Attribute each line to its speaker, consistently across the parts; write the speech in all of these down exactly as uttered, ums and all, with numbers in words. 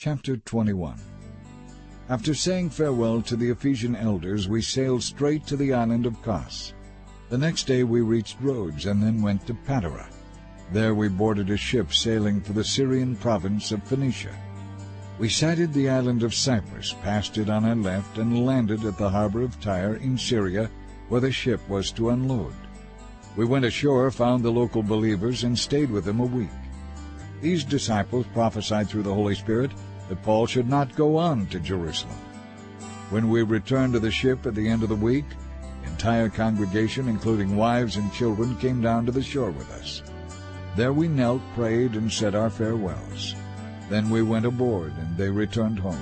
Speaker 1: Chapter twenty-one. After saying farewell to the Ephesian elders, we sailed straight to the island of Kos. The next day we reached Rhodes and then went to Patara. There we boarded a ship sailing for the Syrian province of Phoenicia. We sighted the island of Cyprus, passed it on our left, and landed at the harbor of Tyre in Syria, where the ship was to unload. We went ashore, found the local believers, and stayed with them a week. These disciples prophesied through the Holy Spirit that Paul should not go on to Jerusalem. When we returned to the ship at the end of the week, the entire congregation, including wives and children, came down to the shore with us. There we knelt, prayed, and said our farewells. Then we went aboard, and they returned home.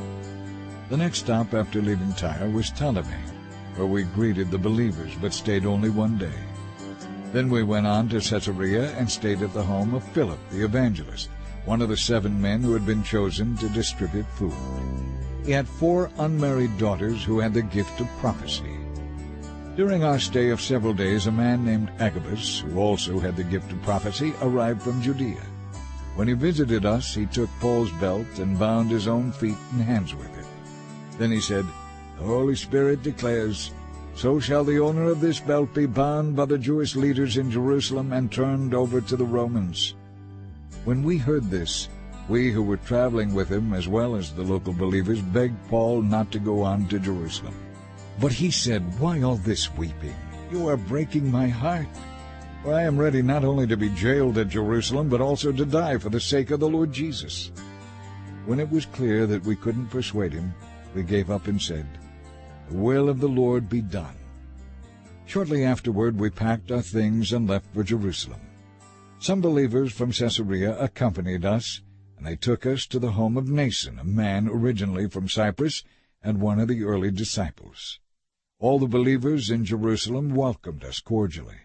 Speaker 1: The next stop after leaving Tyre was Ptolemy, where we greeted the believers, but stayed only one day. Then we went on to Caesarea and stayed at the home of Philip the evangelist, one of the seven men who had been chosen to distribute food. He had four unmarried daughters who had the gift of prophecy. During our stay of several days, a man named Agabus, who also had the gift of prophecy, arrived from Judea. When he visited us, he took Paul's belt and bound his own feet and hands with it. Then he said, "The Holy Spirit declares, so shall the owner of this belt be bound by the Jewish leaders in Jerusalem and turned over to the Romans." When we heard this, we who were traveling with him, as well as the local believers, begged Paul not to go on to Jerusalem. But he said, "Why all this weeping? You are breaking my heart. For I am ready not only to be jailed at Jerusalem, but also to die for the sake of the Lord Jesus." When it was clear that we couldn't persuade him, we gave up and said, "The will of the Lord be done." Shortly afterward we packed our things and left for Jerusalem. Some believers from Caesarea accompanied us, and they took us to the home of Mnason, a man originally from Cyprus and one of the early disciples. All the believers in Jerusalem welcomed us cordially.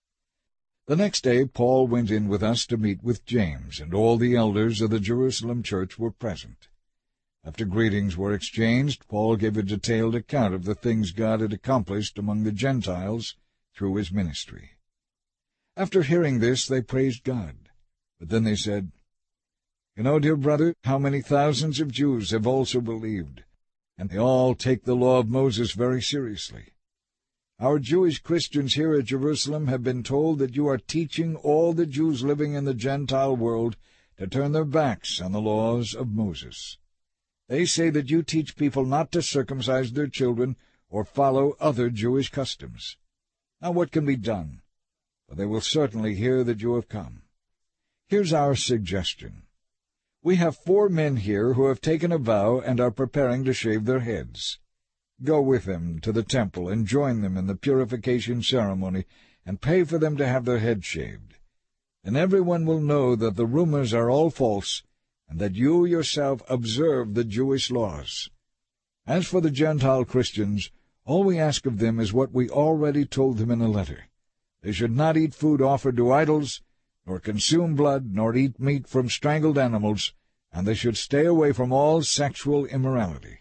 Speaker 1: The next day Paul went in with us to meet with James, and all the elders of the Jerusalem church were present. After greetings were exchanged, Paul gave a detailed account of the things God had accomplished among the Gentiles through his ministry. After hearing this, they praised God. But then they said, "You know, dear brother, how many thousands of Jews have also believed, and they all take the law of Moses very seriously. Our Jewish Christians here at Jerusalem have been told that you are teaching all the Jews living in the Gentile world to turn their backs on the laws of Moses. They say that you teach people not to circumcise their children or follow other Jewish customs. Now what can be done? For they will certainly hear that you have come. Here's our suggestion. We have four men here who have taken a vow and are preparing to shave their heads. Go with them to the temple and join them in the purification ceremony and pay for them to have their heads shaved. Then everyone will know that the rumors are all false, and that you yourself observe the Jewish laws. As for the Gentile Christians, all we ask of them is what we already told them in a letter. They should not eat food offered to idols, nor consume blood, nor eat meat from strangled animals, and they should stay away from all sexual immorality."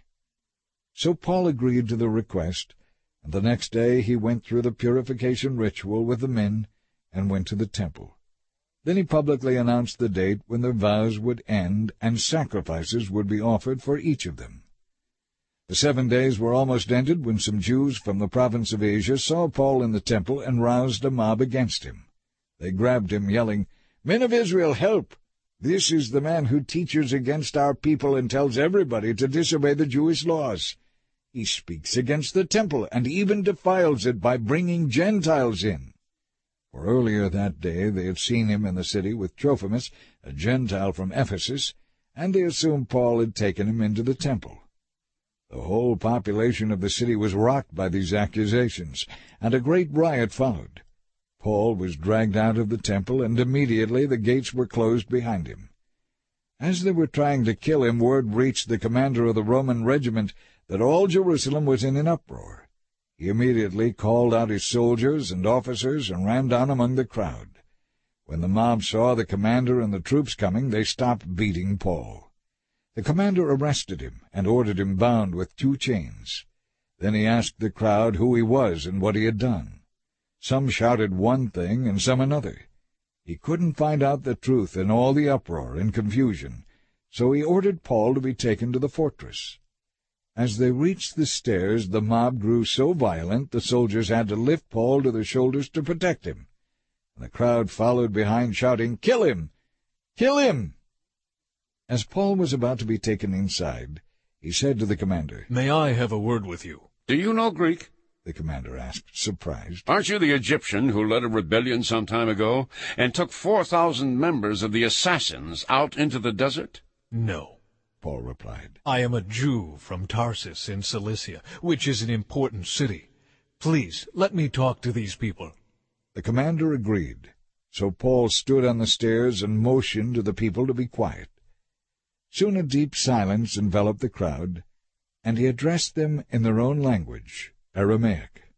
Speaker 1: So Paul agreed to the request, and the next day he went through the purification ritual with the men and went to the temple. Then he publicly announced the date when their vows would end and sacrifices would be offered for each of them. The seven days were almost ended when some Jews from the province of Asia saw Paul in the temple and roused a mob against him. They grabbed him, yelling, "Men of Israel, help! This is the man who teaches against our people and tells everybody to disobey the Jewish laws. He speaks against the temple and even defiles it by bringing Gentiles in." For earlier that day they had seen him in the city with Trophimus, a Gentile from Ephesus, and they assumed Paul had taken him into the temple. The whole population of the city was rocked by these accusations, and a great riot followed. Paul was dragged out of the temple, and immediately the gates were closed behind him. As they were trying to kill him, word reached the commander of the Roman regiment that all Jerusalem was in an uproar. He immediately called out his soldiers and officers and ran down among the crowd. When the mob saw the commander and the troops coming, they stopped beating Paul. The commander arrested him and ordered him bound with two chains. Then he asked the crowd who he was and what he had done. Some shouted one thing and some another. He couldn't find out the truth in all the uproar and confusion, So he ordered Paul to be taken to the fortress. As they reached the stairs, the mob grew so violent the soldiers had to lift Paul to their shoulders to protect him. And the crowd followed behind, shouting, "Kill him! Kill him!" As Paul was about to be taken inside, he said to the commander,
Speaker 2: "May I have a word with you?"
Speaker 3: "Do you know Greek?"
Speaker 1: the commander asked, surprised.
Speaker 3: "Aren't you the Egyptian who led a rebellion some time ago and took four thousand members of the Assassins out into the desert?"
Speaker 2: "No,"
Speaker 1: Paul replied.
Speaker 2: "I am a Jew from Tarsus in Cilicia, which is an important city. Please, let me talk to these people."
Speaker 1: The commander agreed, so Paul stood on the stairs and motioned to the people to be quiet. Soon a deep silence enveloped the crowd, and he addressed them in their own language, Aramaic.